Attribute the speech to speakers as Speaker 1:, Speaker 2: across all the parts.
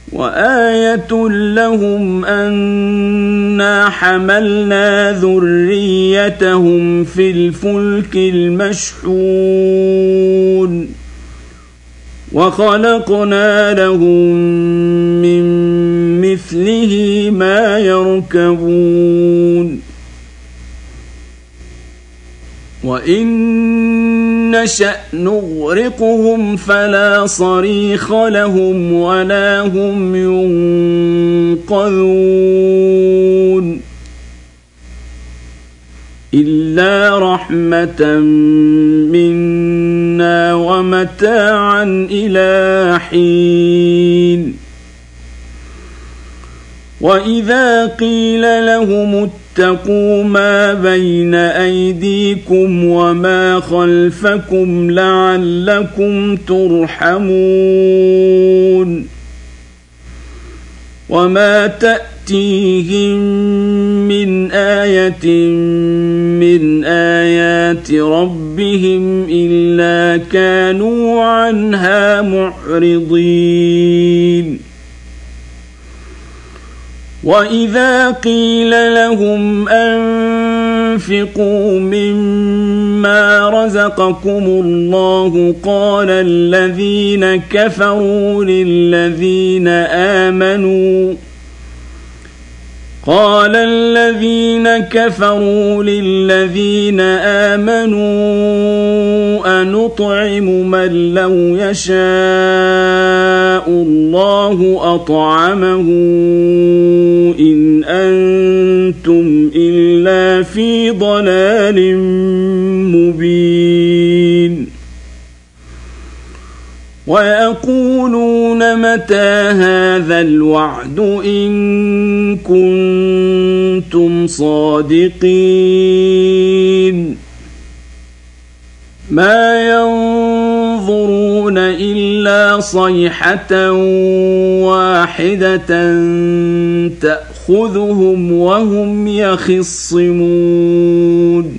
Speaker 1: وآية لهم أنا حملنا ذريتهم في الفلك المشحون وخلقنا لهم من مثله ما يركبون وإن نشأ نغرقهم فلا صريخ لهم ولا هم ينقذون إلا رحمة منا ومتاعا إلى حين وإذا قيل لهم اتقوا ما بين أيديكم وما خلفكم لعلكم ترحمون وما تأتيهم من آية من آيات ربهم إلا كانوا عنها معرضين وإذا قيل لهم أنفقوا مما رزقكم الله قال الذين كفروا للذين آمنوا أنطعم من لو يشاء الله أطعمه إن أنتم إلا في ضلال مبين ويقولون متى هذا الوعد إن كنتم صادقين ما ينظرون إلا صيحة واحدة تأخذهم وهم يخصمون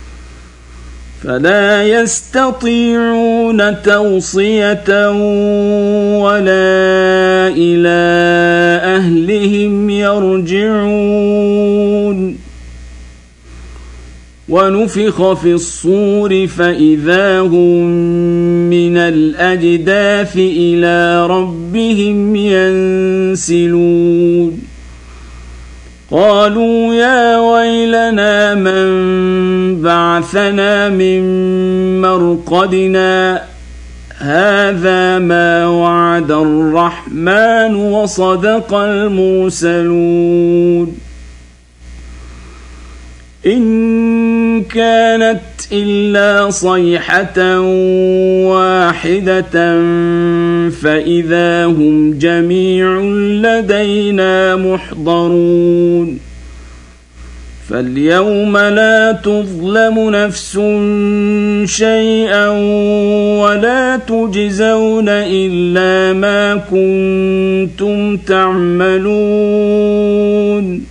Speaker 1: فلا يستطيعون توصية ولا إلى أهلهم يرجعون ونفخ في الصور فإذا هم من الأجداث إلى ربهم ينسلون قالوا يا ويلنا من بعثنا من مرقدنا هذا ما وعد الرحمن وصدق المرسلون إن كانت إلا صيحة واحدة فإذا هم جميع لدينا محضرون فاليوم لا تظلم نفس شيئا ولا تجزون إلا ما كنتم تعملون